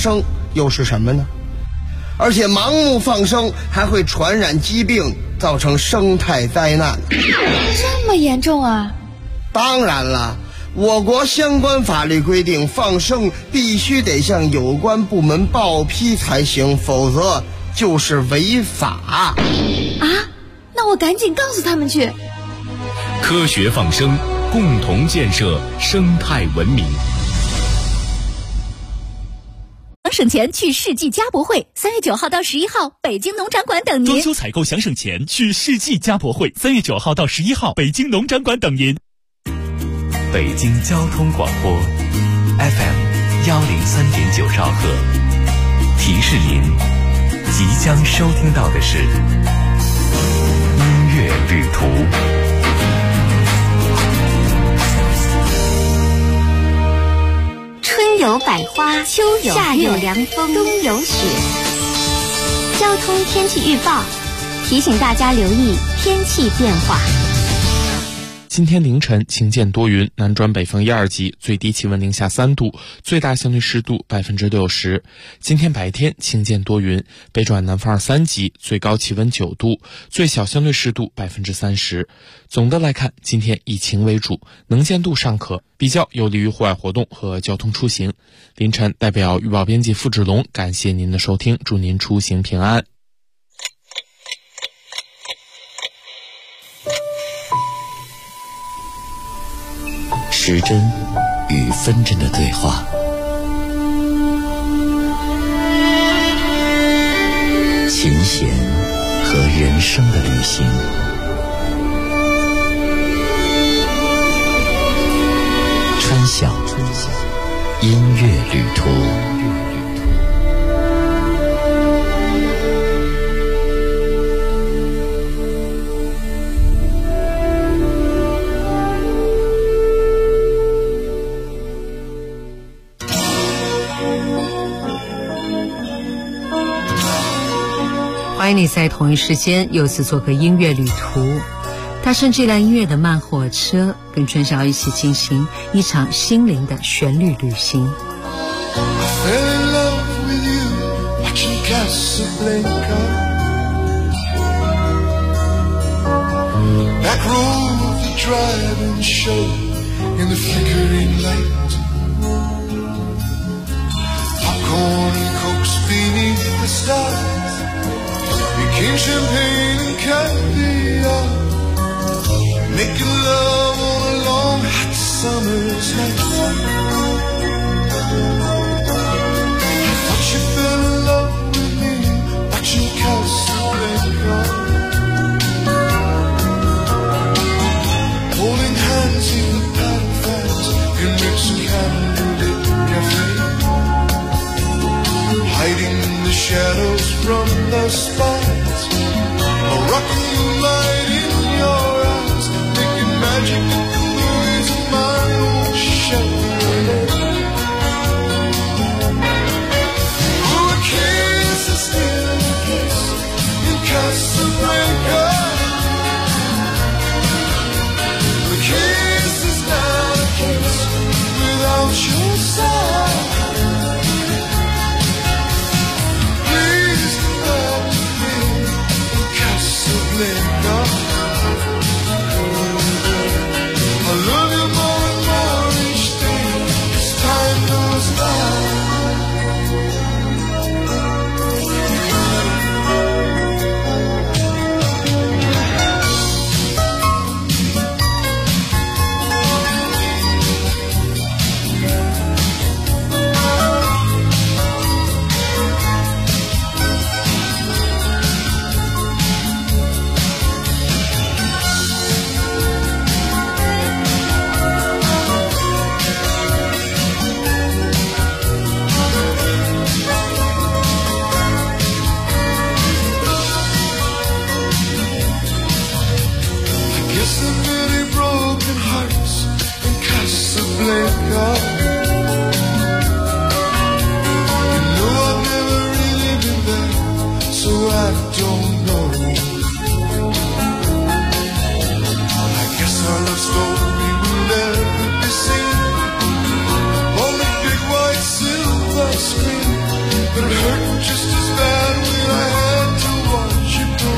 生又是什么呢？而且盲目放生还会传染疾病，造成生态灾难。 这么严重啊？ 当然了，我国相关法律规定，放生必须得向有关部门报批才行，否则就是违法。 啊？那我赶紧告诉他们去。 科学放生，共同建设生态文明。 省钱去世纪家博会，3月9号到11号，北京农展馆等您。 装修采购想省钱，去世纪家博会，3月9号到11号，北京农展馆等您。 北京交通广播 FM 103.9兆赫，提示您即将收听到的是音乐旅途。 春有百花，秋有夏有凉风，冬有雪。交通天气预报提醒大家留意天气变化。 今天凌晨晴间多云，南转北风1、2级，最低气温零下3度，最大相对湿度60%。今天白天晴间多云，北转南风2、3级，最高气温9度，最小相对湿度30%。总的来看，今天以晴为主，能见度尚可，比较有利于户外活动和交通出行。凌晨代表预报编辑付志龙，感谢您的收听，祝您出行平安。 时针与分针的对话，琴弦和人生的旅行，穿晓音乐旅途。 欢迎你在同一时间又次做个音乐旅途，搭乘这辆音乐的慢火车，跟春晓一起进行一场心灵的旋律旅行。 King champagne and caviar, making love on a long hot summer's night. I thought you fell in love with me, watching Casablanca, holding hands in the paddle fans in Mexican cafe, hiding in the shadows from the spotlights, rocking the light in your eyes, making magic in the waves of my own Chevrolet. Oh, a kiss is still a kiss in Casablanca. A kiss is not a kiss without your side. Please let me in Casablanca. but it hurt just as bad when I had to watch you go.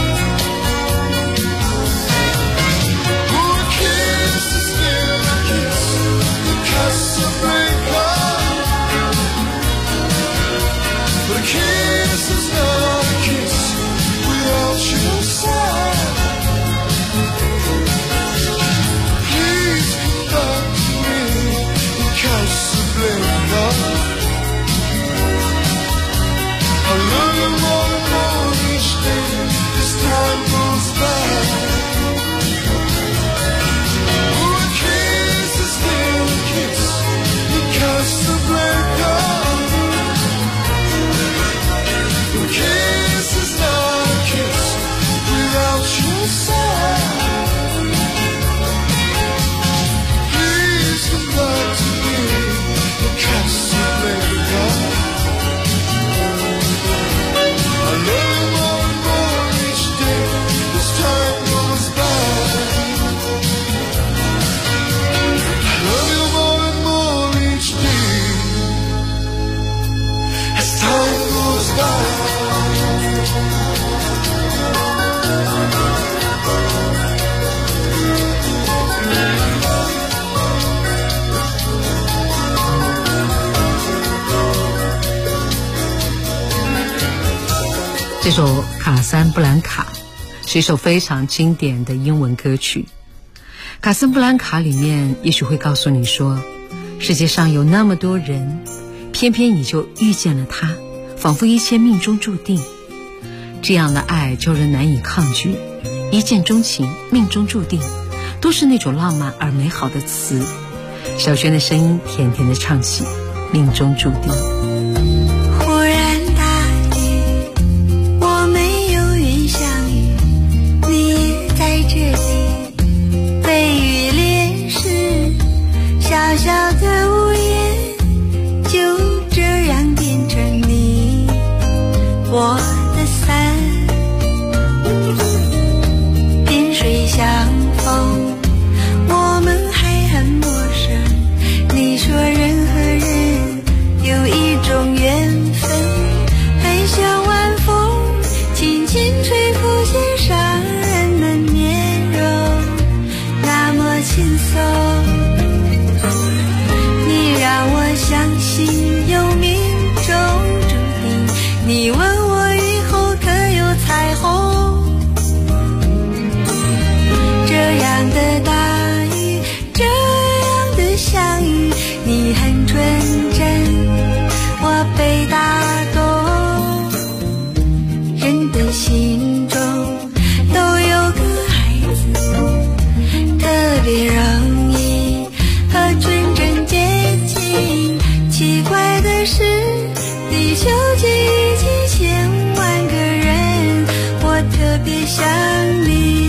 Oh, a kiss is still a kiss in Casablanca, but a kiss is not a kiss without your side. Please come back to me in Casablanca. I love you more and more each day as time goes by. Oh, a kiss is still a kiss in Casablanca. A kiss is not a kiss without your side. Please come back to me in Casablanca. I love you more and more each day as time goes by. I love you more and more each day as time goes by. 这首《卡桑布兰卡》是一首非常经典的英文歌曲。卡桑布兰卡里面也许会告诉你说，世界上有那么多人，偏偏你就遇见了他，仿佛一切命中注定。这样的爱叫人难以抗拒，一见钟情、命中注定，都是那种浪漫而美好的词。小轩的声音甜甜的唱起命中注定。 忽然大雨，我们有缘相遇，你也在这里，被雨淋湿，小小的屋檐就这样变成你我的伞，萍水相逢，我们还很陌生，你说人和人有一种缘分，很像晚风轻轻吹拂心上人的面容，那么轻松。你让我相信有命中注定，你问我以后可有彩虹，这样的大雨，这样的相遇，你很纯真，我被打动。人的心中都有个孩子，特别容易和纯真接近。奇怪的是，地球几亿几千万个人，我特别想你。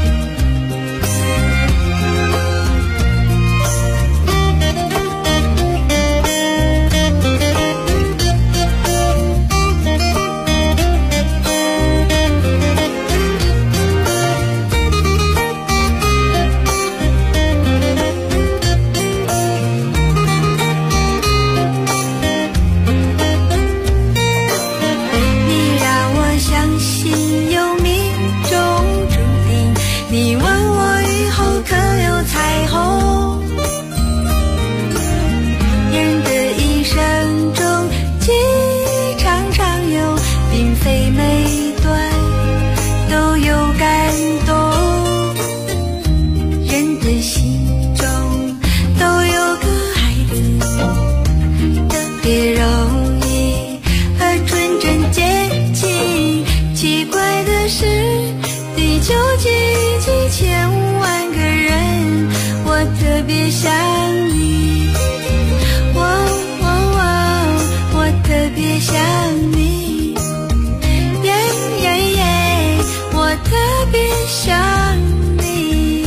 你让我相信有命中注定，你问我以后可有彩虹。人的一生中，记忆常常有，并非每段都有感动。人的心中都有个孩子，特别容易和纯真接近。奇怪的是，地球几亿几千万个人，我特别想你，我特别想你，我特别想你。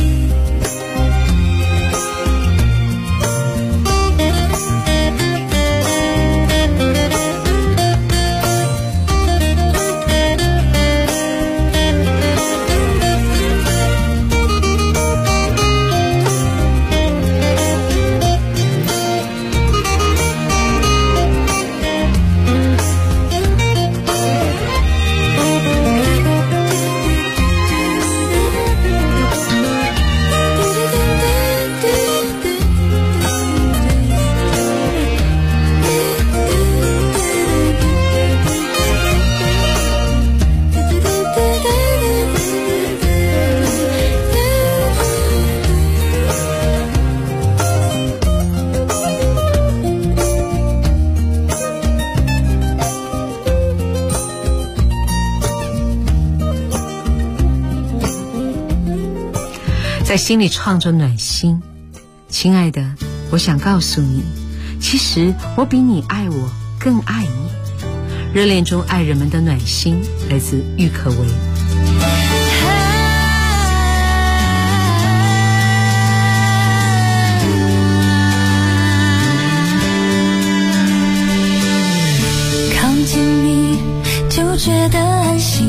在心里唱着暖心。亲爱的，我想告诉你，其实我比你爱我更爱你。热恋中爱人们的暖心，来自郁可唯。 靠近你就觉得安心，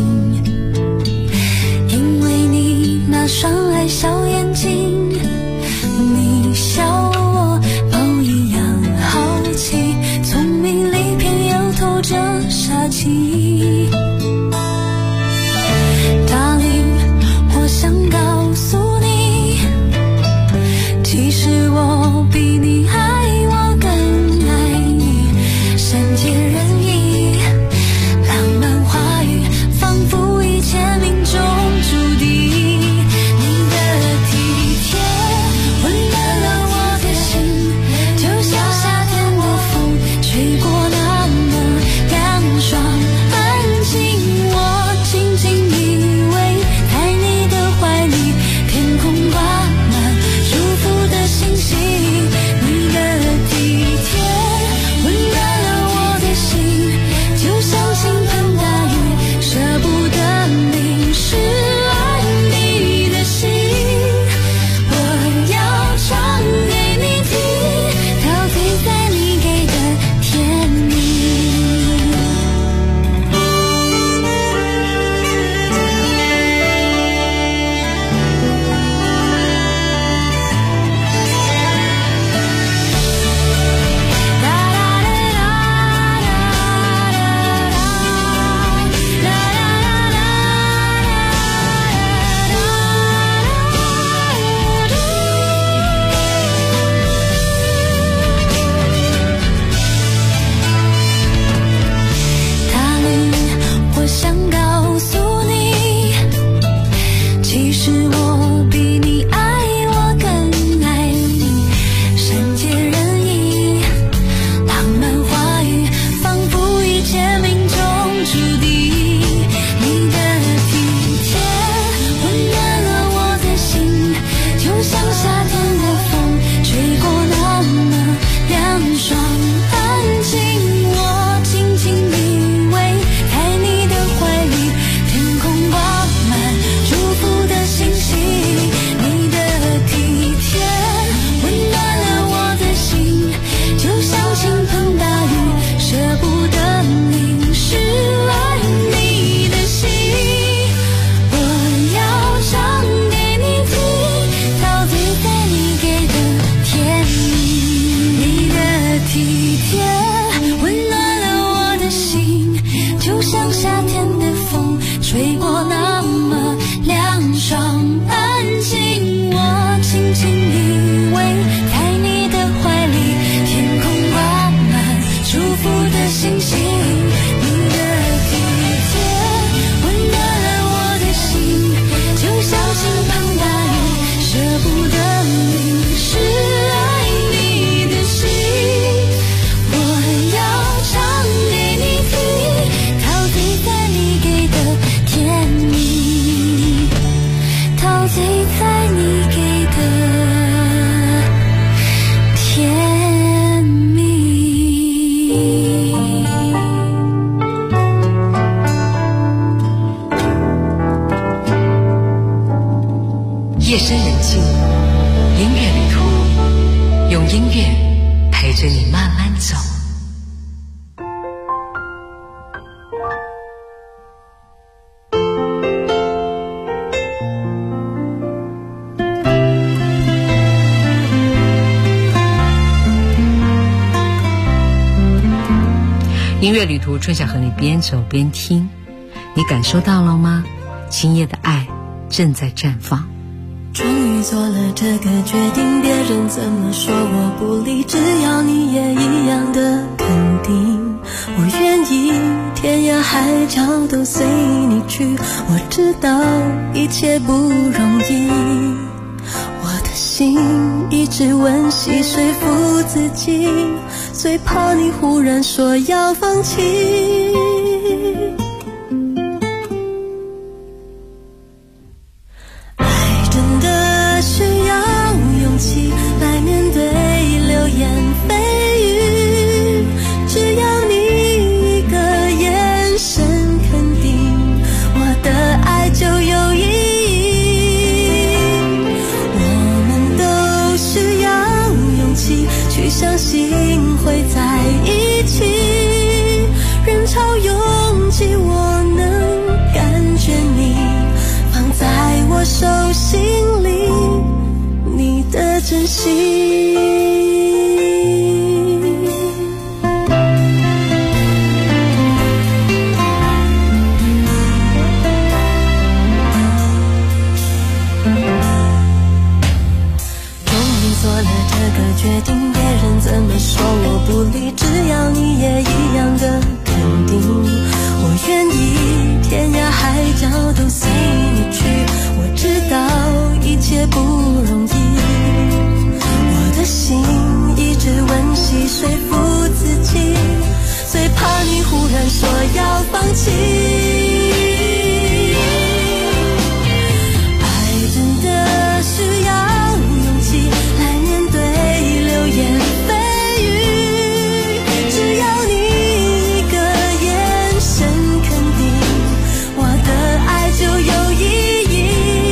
因为你那双爱笑眼睛，你笑我都一样好奇，聪明里偏又透着傻气。Darling， 我想告诉你，其实我比你爱我更爱你，善解人意，浪漫话语仿佛一切命中注定。你的体贴温暖了我的心，就像夏天的风吹过那么凉爽安静。我紧紧依偎在你的怀里，天空挂满祝福的星星。你的体贴温暖了我的心，就像倾盆大雨，舍不得淋湿爱你的心。我要唱给你听，陶醉在你给的甜蜜。我想告诉你，其实我比你爱我更爱你，善解人意，浪漫话语仿佛一切命中注定。你的体贴温暖了我的心，就像夏天的风吹过那么凉爽安静。我紧紧依偎在你的怀里，天空挂满祝福的星星。你的体贴温暖了我的心，就像倾盆大雨，舍不得淋湿爱你的心。我要唱给你听，陶醉在你给的甜蜜。你的体贴温暖了我的心，就像夏天的风吹过那么凉爽安静。我轻轻依偎在你的怀里，天空挂满祝福的星星。你的体贴温暖了我的心，就像倾盆大雨，舍不得淋湿爱你的心。我要唱给你听，陶醉在你给的甜蜜，陶醉在你给的甜蜜。 夜深人静，音乐旅途，用音乐陪着你慢慢走。音乐旅途，春夏和你边走边听，你感受到了吗？今夜的爱正在绽放。 终于做了这个决定，别人怎么说我不理，只要你也一样的肯定，我愿意天涯海角都随你去。我知道一切不容易，我的心一直温习说服自己，最怕你忽然说要放弃。爱真的需记我能感觉你放在我手心里，你的真心。决定别人怎么说我不理，只要你也一样的肯定，我愿意天涯海角都随你去。我知道一切不容易，我的心一直温习说服自己，最怕你忽然说要放弃。爱真的需要勇气来面对流言蜚语，只要你一个眼神肯定，我的爱就有意义。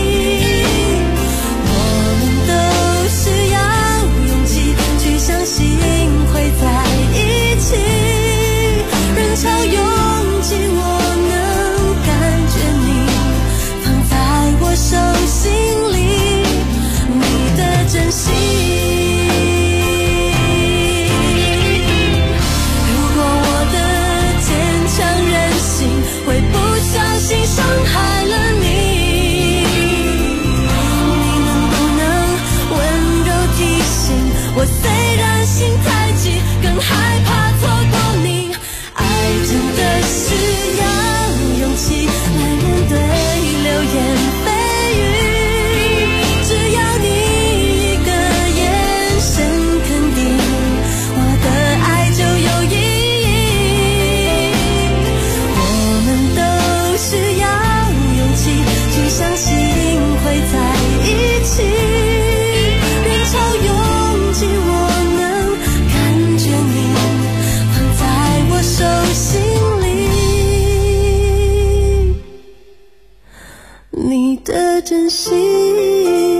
我们都需要勇气去相信会在一起，人潮拥挤我能感觉你放在我手心里，你的真心。会不小心伤害了你，你能不能温柔提醒我，虽然心太急，更害怕错过你。爱真的需要勇气来面对流言蜚语，只要你一个眼神肯定，我的爱就有意义。需要勇气去相信会在一起，人潮拥挤我能感觉你放在我手心里，你的真心。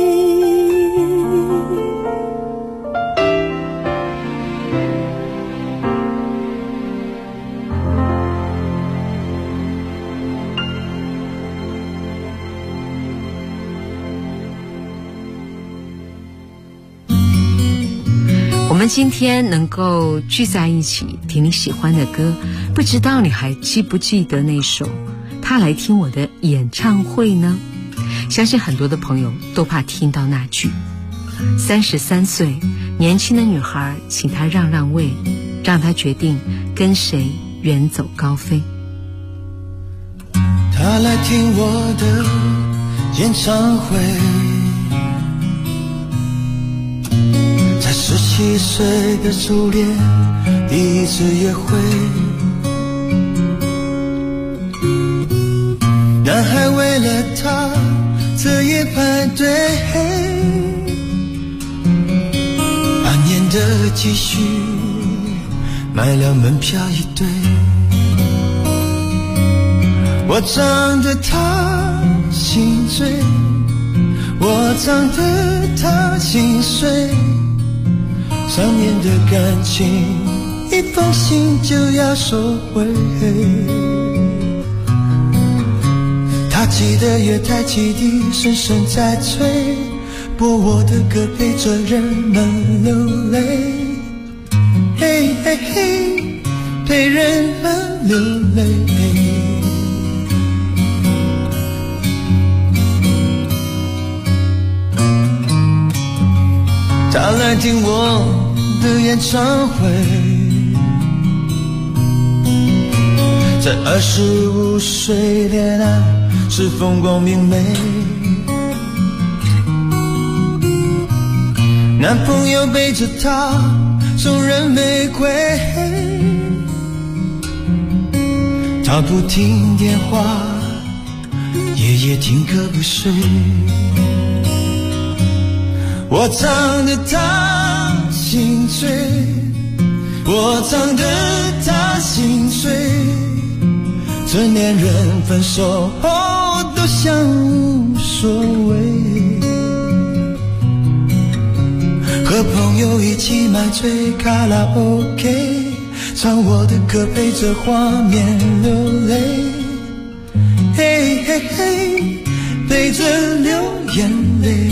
我们今天能够聚在一起听你喜欢的歌，不知道你还记不记得那首《他来听我的演唱会》呢？相信很多的朋友都怕听到那句33岁年轻的女孩，请她让让位，让她决定跟谁远走高飞。 他来听我的演唱会，17岁的初恋，第一次约会，男孩为了她彻夜排队，半年的积蓄买了门票一对，我唱得他心醉，我唱得他心碎，3年的感情，一封信就要收回。他记得月台汽笛声声在催，播我的歌陪着人们流泪，嘿嘿嘿，陪人们流泪。他来听我的演唱会，在25岁恋爱是风光明媚，男朋友背着她送人玫瑰，她不听电话，夜夜听歌不睡，我唱得她心醉，我唱得她心碎，成年人分手后都像无所谓，和朋友一起买醉卡拉 OK， 唱我的歌陪着画面流泪，嘿嘿嘿，陪着流眼泪。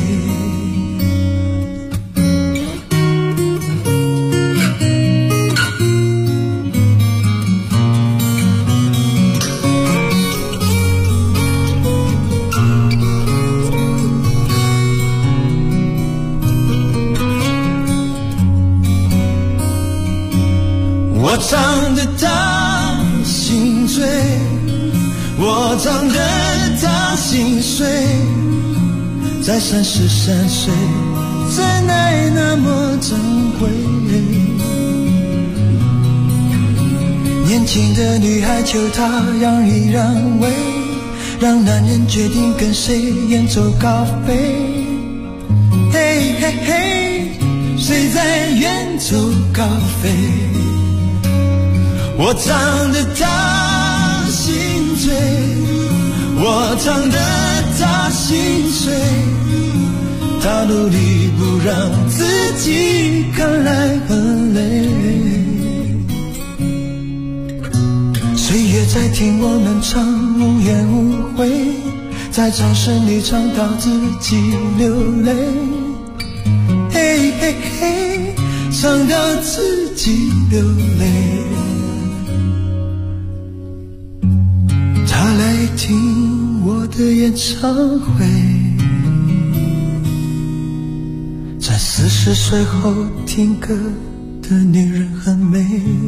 我唱得他心醉，我唱得他心碎，在33岁，真爱那么珍贵。年轻的女孩求他让一让位，让男人决定跟谁远走高飞。嘿嘿嘿，谁在远走高飞？我唱得他心醉，我唱得他心碎，他努力不让自己看来很累。岁月在听我们唱无怨无悔，在掌声里唱到自己流泪。嘿嘿嘿，唱到自己流泪。他来听我的演唱会，在40岁后听歌的女人很美。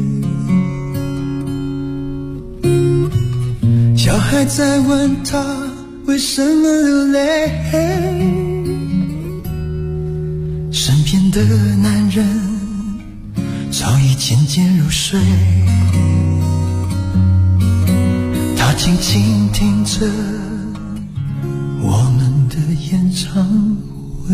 小孩在问他为什么流泪，身边的男人早已渐渐入睡，他静静听着我们的演唱会。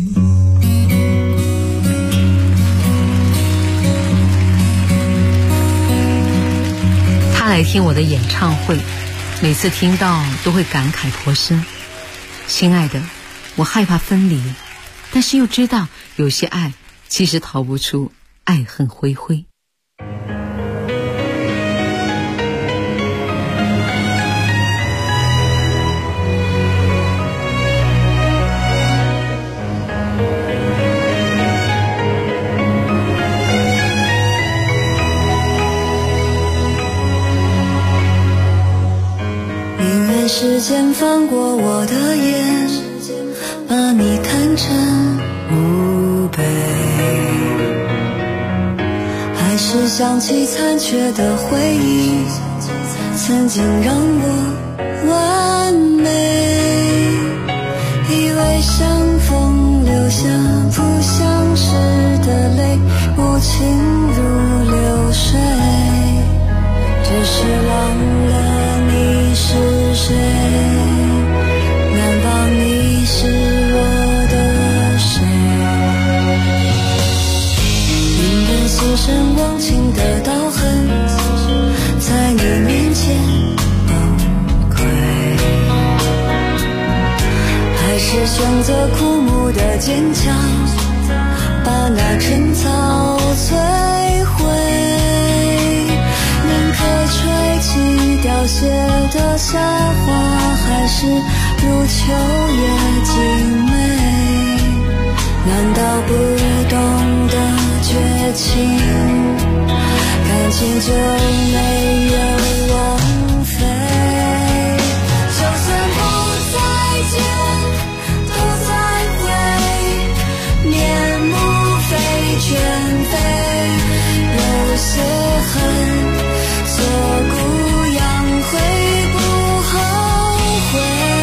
他来听我的演唱会，每次听到都会感慨颇深。亲爱的，我害怕分离，但是又知道有些爱其实逃不出爱恨灰灰。 时间翻过我的眼，把你看成墓碑，还是想起残缺的回忆，曾经让我完美，以为相逢留下不相识的泪，无情如流水，只是忘了你是谁，难道你是我的谁？宁愿心生忘情的刀痕，在你面前崩溃，还是选择枯木的坚强，把那春草摧毁，宁可吹起凋谢的夏花，还是如秋叶静美，难道不懂得绝情，感情就没有枉费，就算不再见都再会，面目非全非，有些恨做孤羊会不后悔，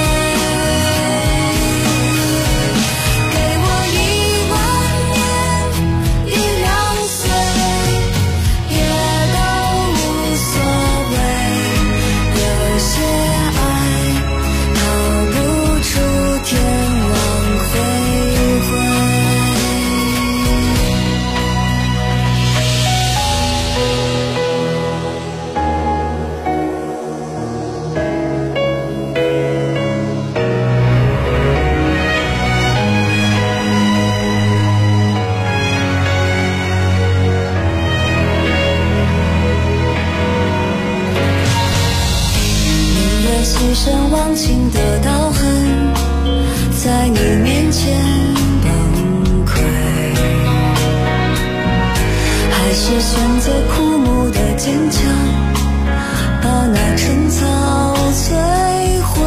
给我1万年1两岁，也都无所一身忘情的刀痕，在你面前崩溃，还是选择枯木的坚强，把那春草摧毁，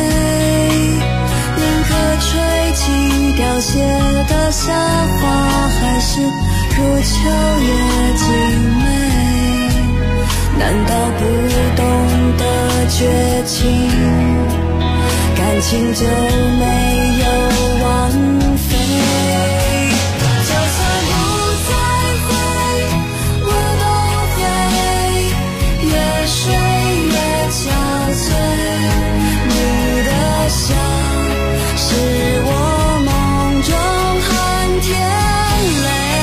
宁可吹起凋谢的夏花，还是如秋叶静美，难道不懂得绝情，感情就没有枉费？就算不再会，我都会越睡越憔悴。你的笑是我梦中寒天泪。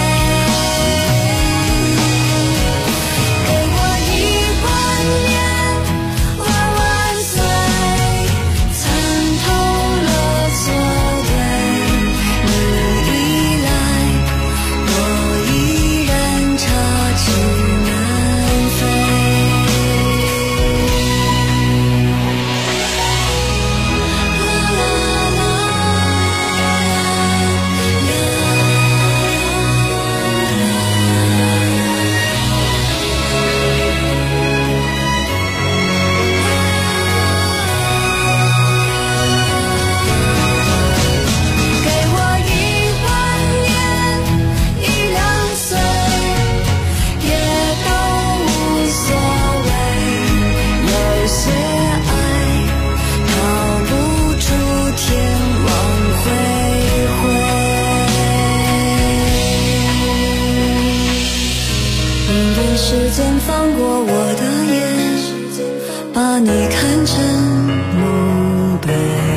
时间放过我的眼，把你看成墓碑，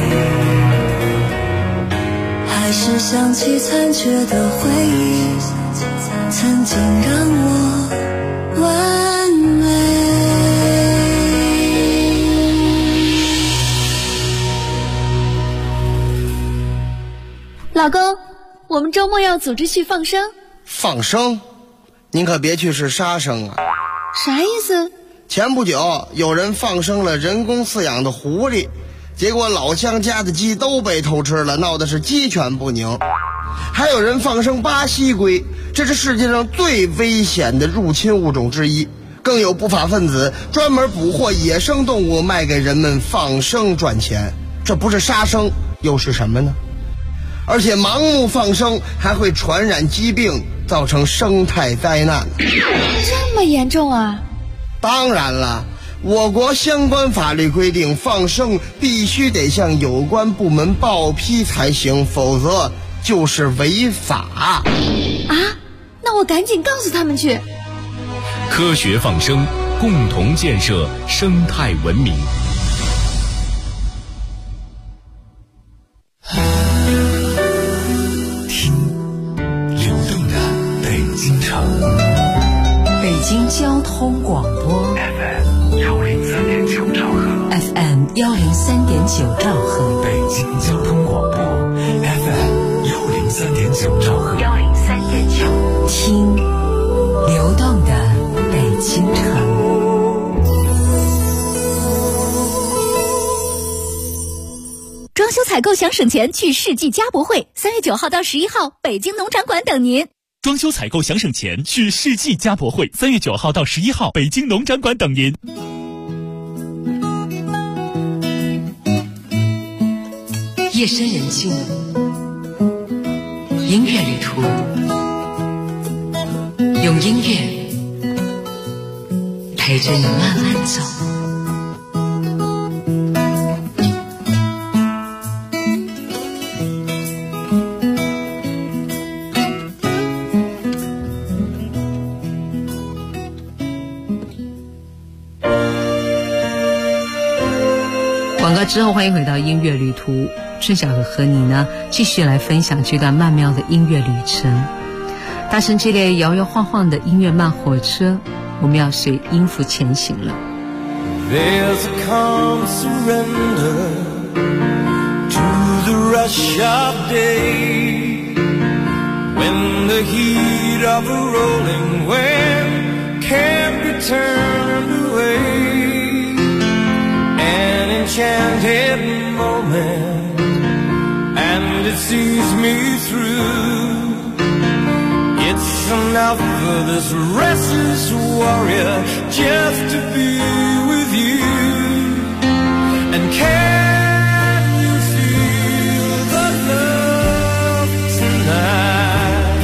还是想起残缺的回忆，曾经让我完美。 老公，我们周末要组织去放生。 放生？您可别去是杀生啊！ 啥意思？ 前不久有人放生了人工饲养的狐狸，结果老乡家的鸡都被偷吃了，闹的是鸡犬不宁。还有人放生巴西龟，这是世界上最危险的入侵物种之一。更有不法分子专门捕获野生动物卖给人们放生赚钱，这不是杀生又是什么呢？而且盲目放生还会传染疾病，造成生态灾难。 这么严重啊？ 当然了，我国相关法律规定，放生必须得向有关部门报批才行，否则就是违法。 啊？那我赶紧告诉他们去。 科学放生，共同建设生态文明。 北京交通广播 FM 103.9兆赫 FM 103.9兆赫， 北京交通广播 FM 103.9兆赫 103.9，听流动的北京城。 装修采购想省钱，去世纪家博会，3月9号到11号，北京农展馆等您。 装修采购想省钱，去世纪家博会，3月9号到11号，北京农展馆等您。 夜深人静，音乐旅途，用音乐陪着你慢慢走。广告之后，欢迎回到音乐旅途。春晓和你呢，继续来分享这段曼妙的音乐旅程。搭乘这列摇摇晃晃的音乐慢火车，我们要随音符前行了。 There's a calm surrender to the rush of day, when the heat of a rolling wave can't be turned away, and in enchanted moment, and it sees me through. It's enough for this restless warrior just to be with you. And can you feel the love tonight?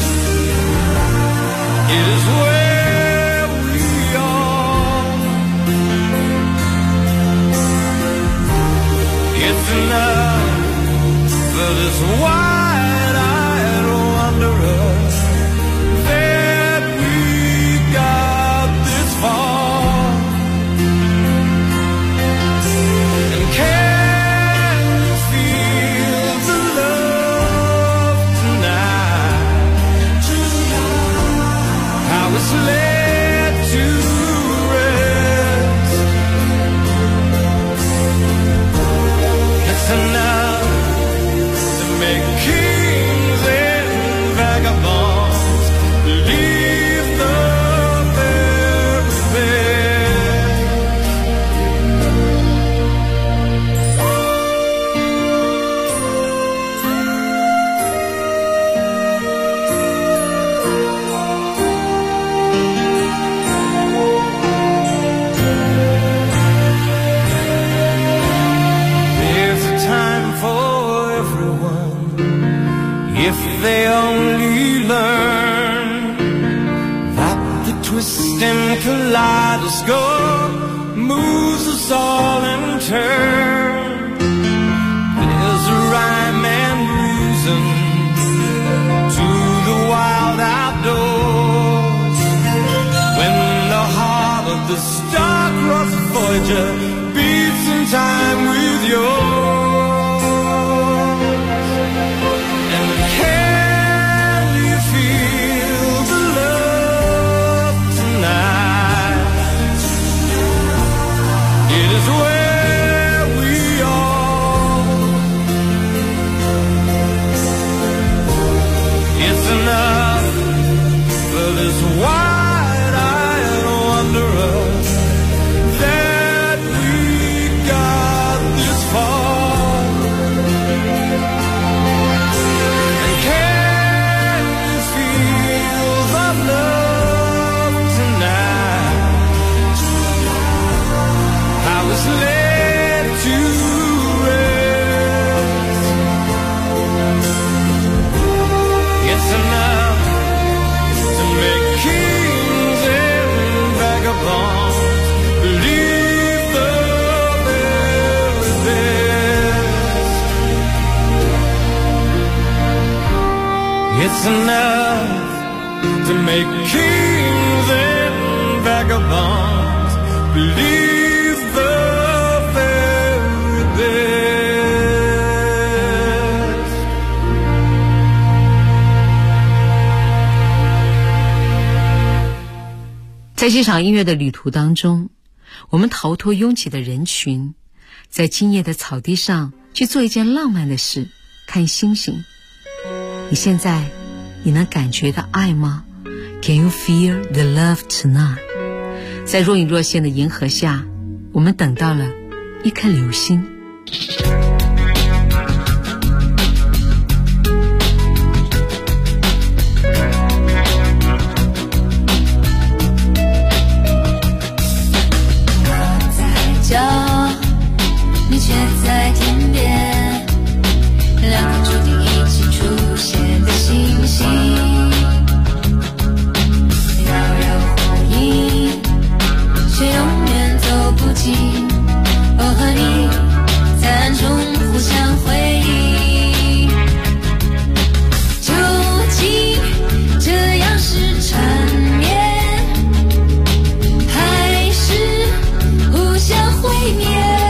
It is where we are. It's enough for this wide-eyed wanderer that we got this far. And can you feel the love tonight? How it's led to rest. It's enough to make kings and vagabonds leave the very There's a time for everyone if they only learn that the twist and kaleidoscope moves us all in turn. There's a rhyme and reason to the wild outdoors when the heart of the star-crossed Voyager beats in time with yours. And can you feel the love tonight? It is where we are. It's enough for this wide-eyed wanderer that we got this far. And can you feel the love tonight? How it's led to rest. It's enough to make kings and vagabonds believe the very best. It's enough to make kings and vagabonds believe the very best. 在这场音乐的旅途当中，我们逃脱拥挤的人群，在今夜的草地上去做一件浪漫的事，看星星。你能感觉到爱吗？ Can you feel the love tonight？ 在若隐若现的银河下，我们等到了一颗流星。 你却在天边，两颗注定一起出现的星星，遥遥呼应，却永远走不近。我和你在暗中互相回忆，究竟这样是缠绵，还是互相毁灭？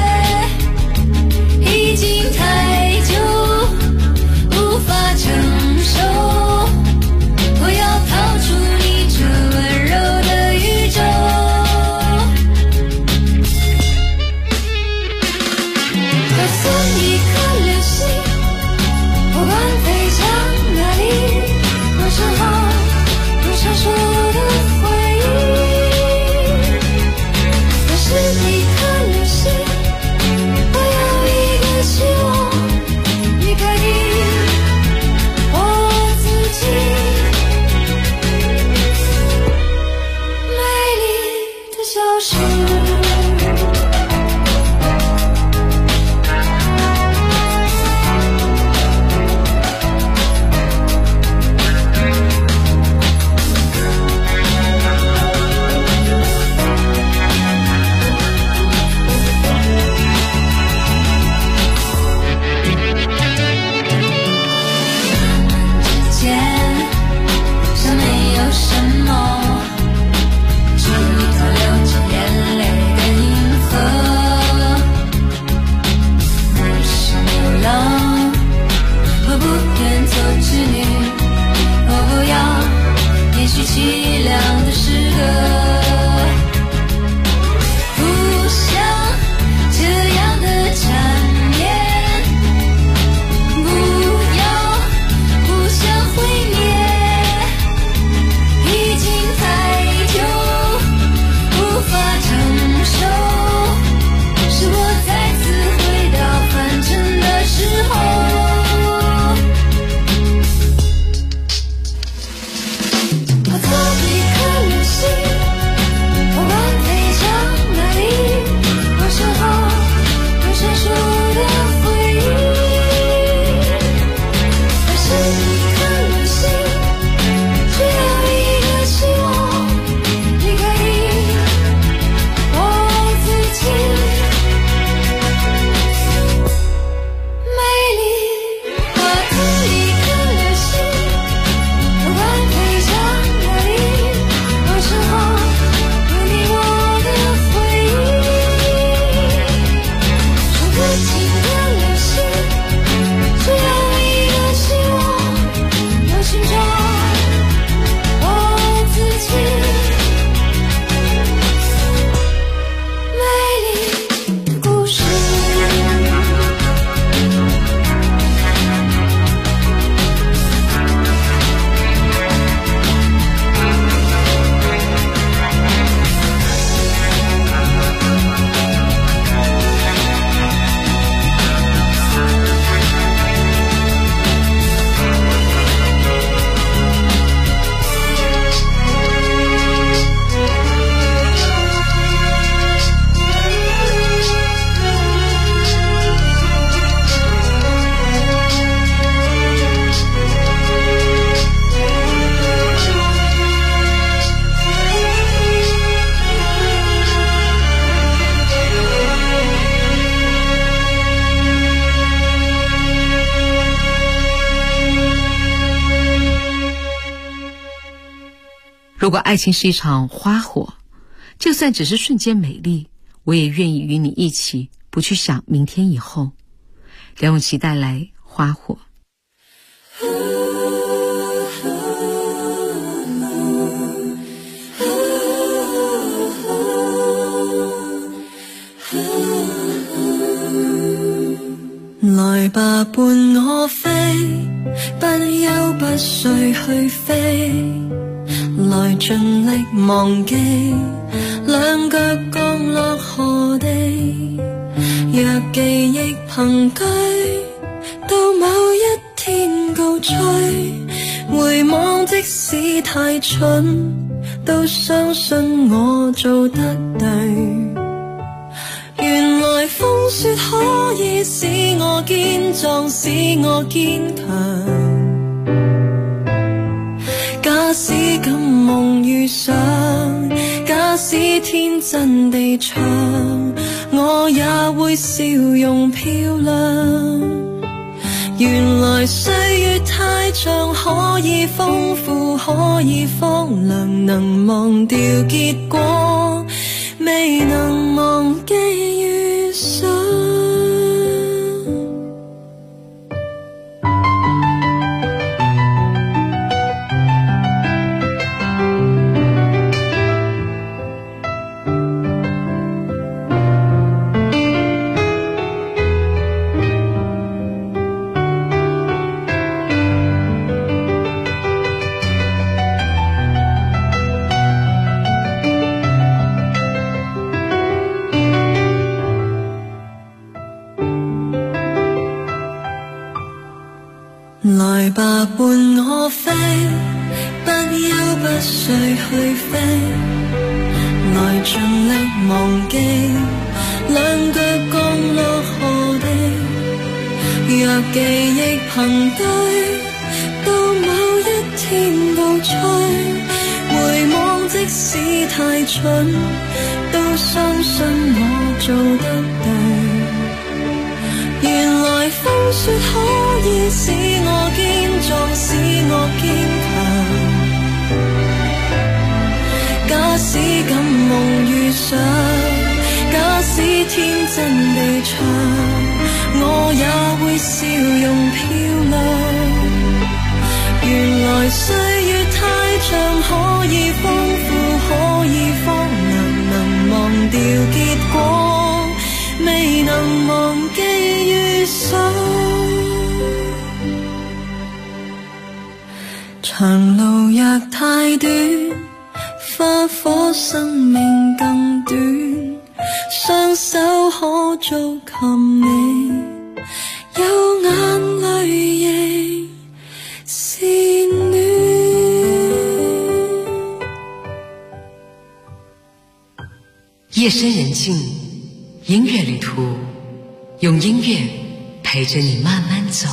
已经太久无法承受，我要逃出你这温柔的宇宙。 事。凄凉的诗歌，不想这样的缠绵，不要不想毁灭，已经太久无法承受，是我再次回到凡尘的时候。 如果爱情是一场花火，就算只是瞬间美丽，我也愿意与你一起，不去想明天以后。梁咏琪带来花火。 來吧，伴我飛，不休不睡去飛，來盡力忘記，兩腳降落何地，若記憶憑據，到某一天高吹，回望即使太蠢，都相信我做得對。原來風雪可以使我堅壯，使我堅強。假使敢夢遇上，假使天真地唱，我也會笑容漂亮。原來歲月太長，可以豐富，可以荒涼，能忘掉結果，未能忘記遇上。來吧，伴我飛，不休不睡去飛，來盡力忘記，兩句降落河地。若記憶憑據，到某一天告吹，回望即使太蠢，都相信我做得對。原來風雪可以使我堅壯，使我堅強。假使敢夢遇上，假使天真地唱，我也會笑容漂亮。原來歲月太長，可以豐富，可以荒涼，能忘掉結果，未能忘記遇上。長路若太短，花火生命更短，雙手可做琴尾，有眼淚亦是暖。 夜深人静，音乐旅途，用音乐陪着你慢慢走。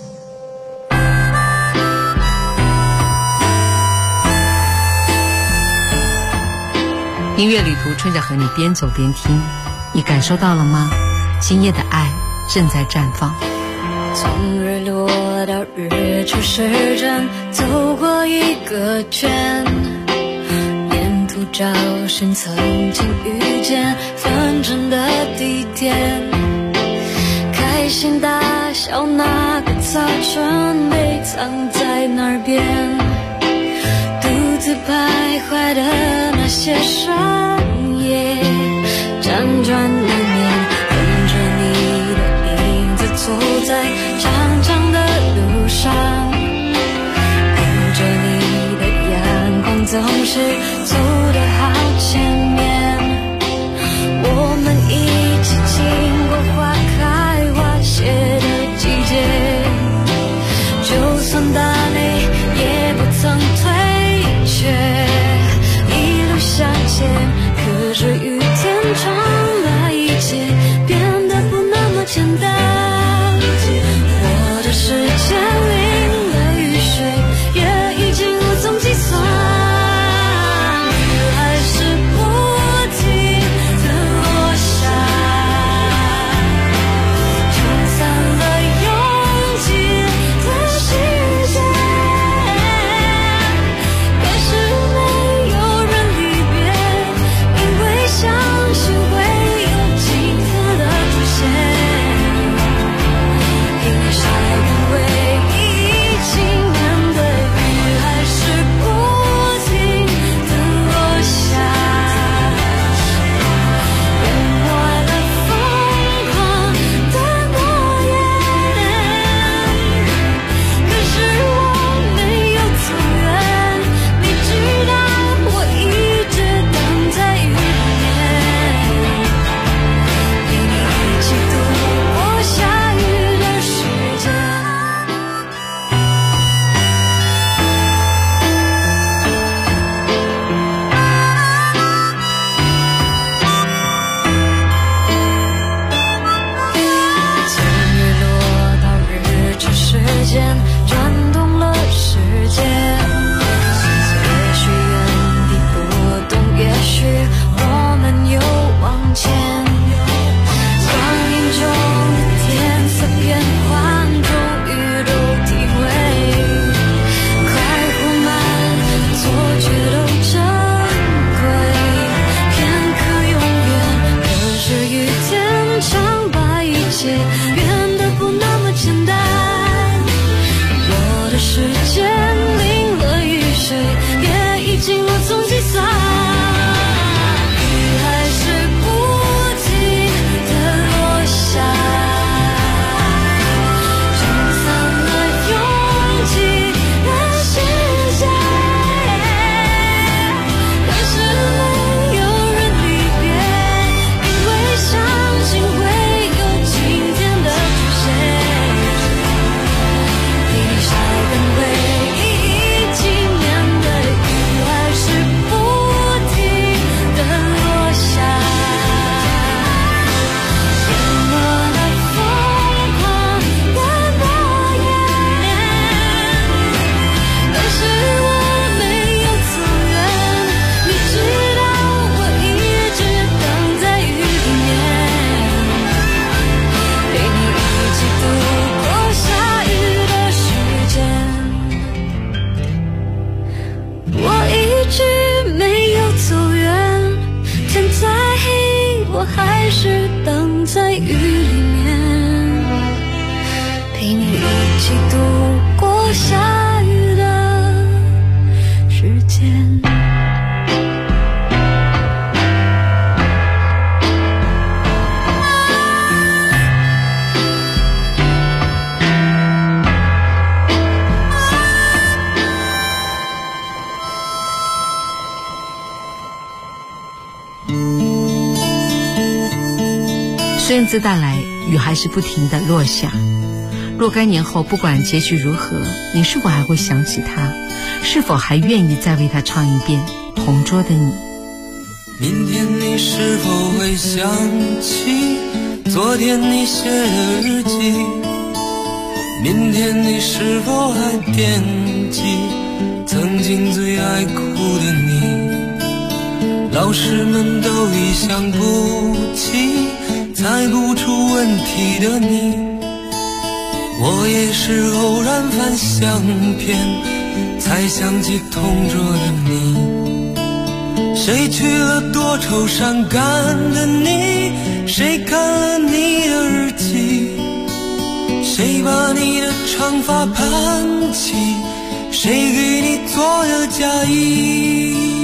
音乐旅途，春夏和你边走边听，你感受到了吗？今夜的爱正在绽放。 从日落到日出时针，走过一个圈，沿途找寻曾经遇见纷争的地点，开心大笑那个早晨被藏在哪边，独自徘徊的那些深夜，辗转难眠，跟着你的影子走在长长的路上，跟着你的阳光总是走得好前面，我们一起经过花开花谢的季节，就算大累也不曾退却，一路向前。可是雨天常把一切变得不那么简单，我的世界淋了雨水，也已经无从计算，雨还是不停地落下，冲散了拥挤的世界，可是没有人离别，因为相信会有今天的出现，因为下雨会一起面对，雨还是不停地落下，变坏了疯狂的诺言，可是我没有走远，你知道我一直等在雨面，陪你一起度过下雨的时间。从日落到日出时间，转动了世界，也许原地不动，也许我们又往前，光阴中的天色变幻，终于都体会，快或慢，错觉都珍贵，片刻永远，可是雨天常把一切变得不那么简单，我的世界淋了雨水，也已经无从计算，雨还是不停地落下，冲散了拥挤的世界，可是没有人离别，因为相信会有今天的是等在雨里面，陪你一起度过下雨的时间。 孙子带来，雨还是不停地落下。若干年后，不管结局如何，你是否还会想起他？是否还愿意再为他唱一遍《同桌的你》？ 明天你是否会想起昨天你写的日记？明天你是否还惦记曾经最爱哭的你？老师们都已想不起猜不出问题的你，我也是偶然翻相片才想起同桌的你。谁去了多愁善感的你？谁看了你的日记？谁把你的长发盘起？谁给你做的嫁衣？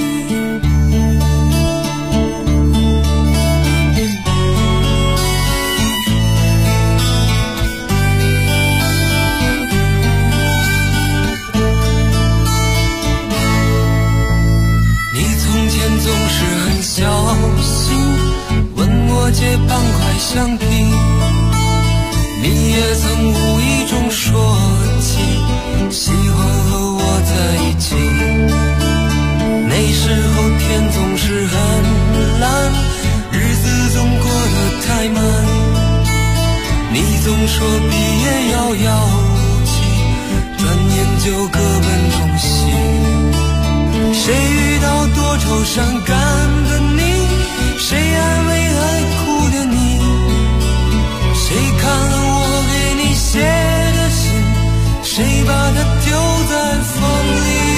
总是很小心问我借半块橡皮，你也曾无意中说起喜欢和我在一起。那时候天总是很蓝，日子总过得太慢，你总说毕业遥遥无期，转眼就各奔东西。谁遇到多愁善感的你？谁安慰爱哭的你？谁看了我给你写的信？谁把它丢在风里？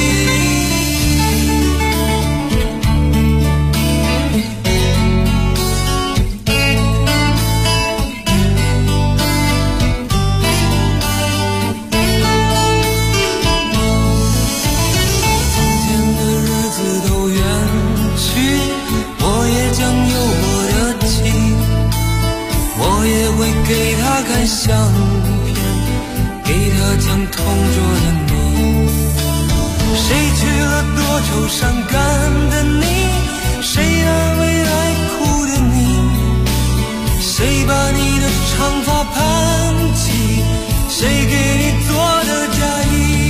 给他看相片，给他讲同桌的你。谁去了多愁善感的你？谁安慰爱哭的你？谁把你的长发盘起？谁给你做的嫁衣？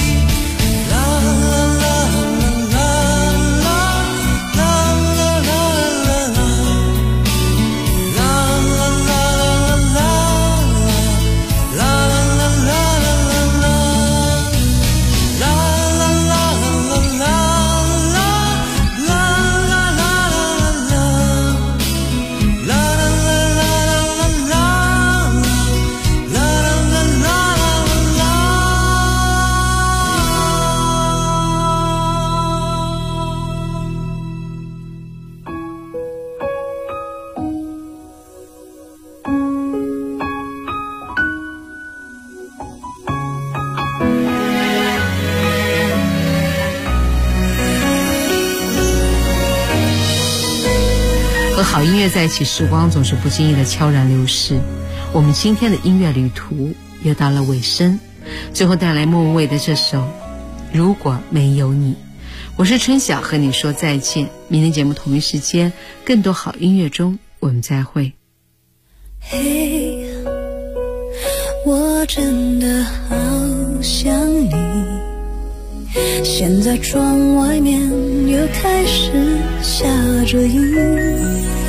和好音乐在一起，时光总是不经意的悄然流逝。我们今天的音乐旅途又到了尾声，最后带来莫文蔚的这首《如果没有你》。我是春晓，和你说再见。明天节目同一时间，更多好音乐中我们再会。 嘿，我真的好想你，现在窗外面又开始下着雨，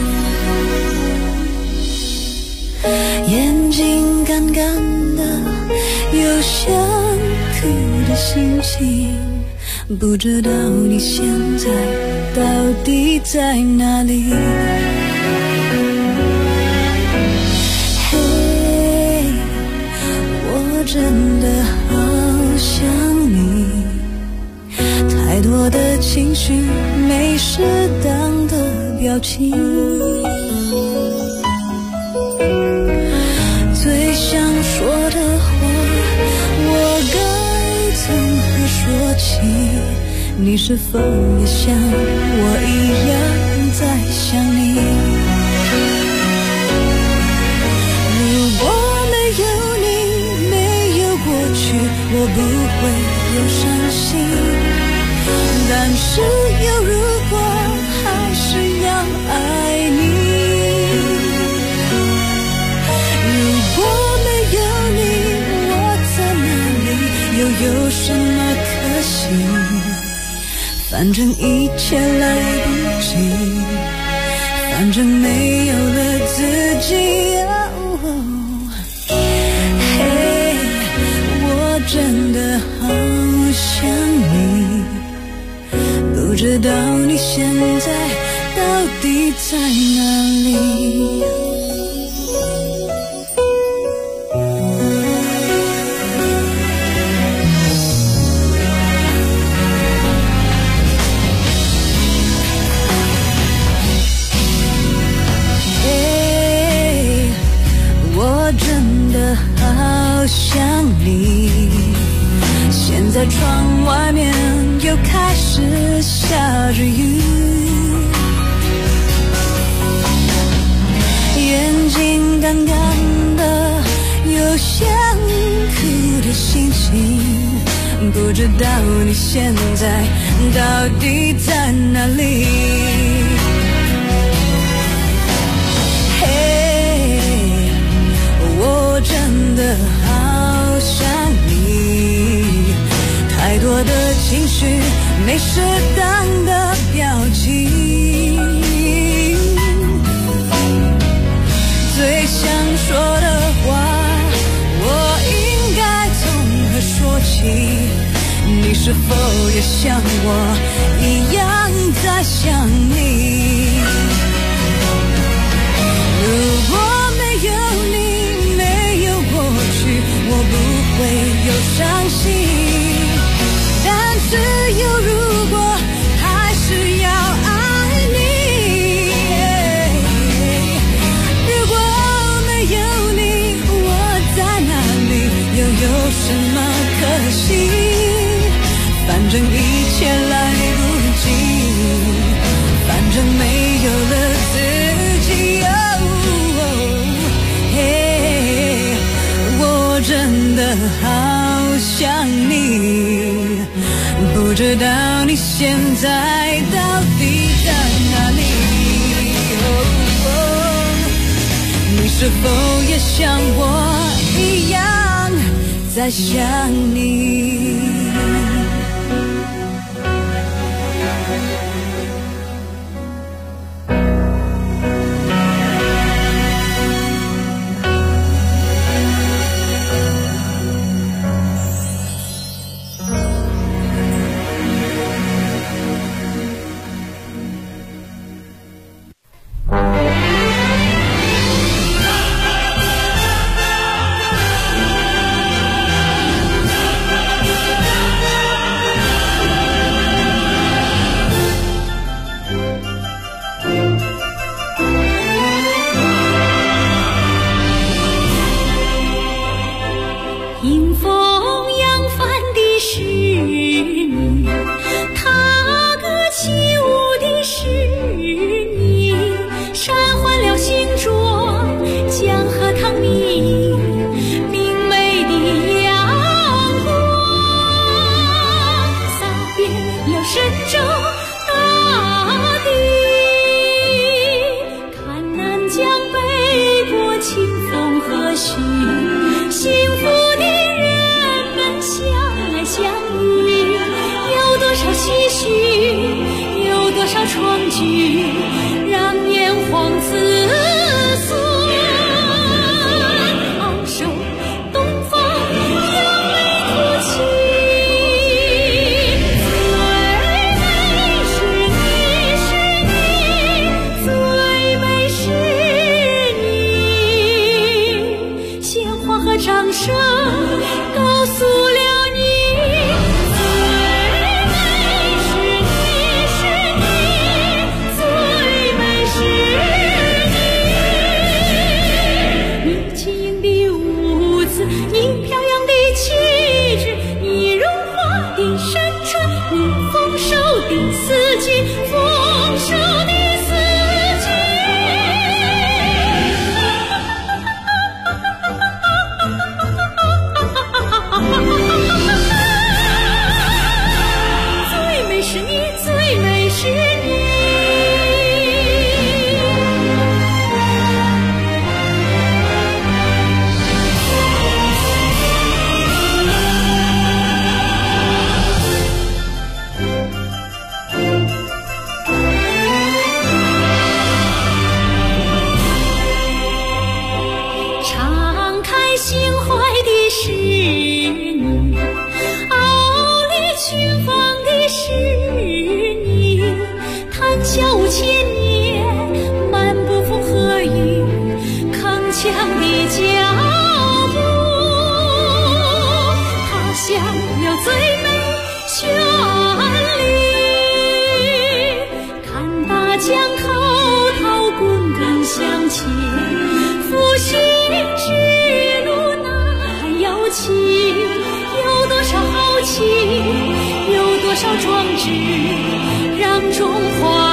眼睛干干的，有想哭的心情，不知道你现在到底在哪里。嘿，我真的好想你，太多的情绪没适当的表情， 你是否也像我一样在想你？如果没有你，没有过去，我不会有伤心。但是有如果，还是要爱你。如果没有你，我在哪里，又有什么可惜？反正一切来不及，反正没有了自己。嘿，我真的好想你，不知道你现在到底在哪里。想你，现在窗外面又开始下着雨，眼睛干干的，有想哭的心情，不知道你现在到底在哪里。嘿，我真的好想你，太多的情绪，没适当的表情，最想说的话，我应该从何说起？你是否也像我一样在想你？如果没有你，没有过去，我不会有伤心。但是有如果，还是要爱你。如果没有你，我在哪里，又有什么可惜？反正一切来不及，反正没有了自己。我真的好想你，不知道你现在到底在哪里。你是否也像我一样在想你？ 举，让中华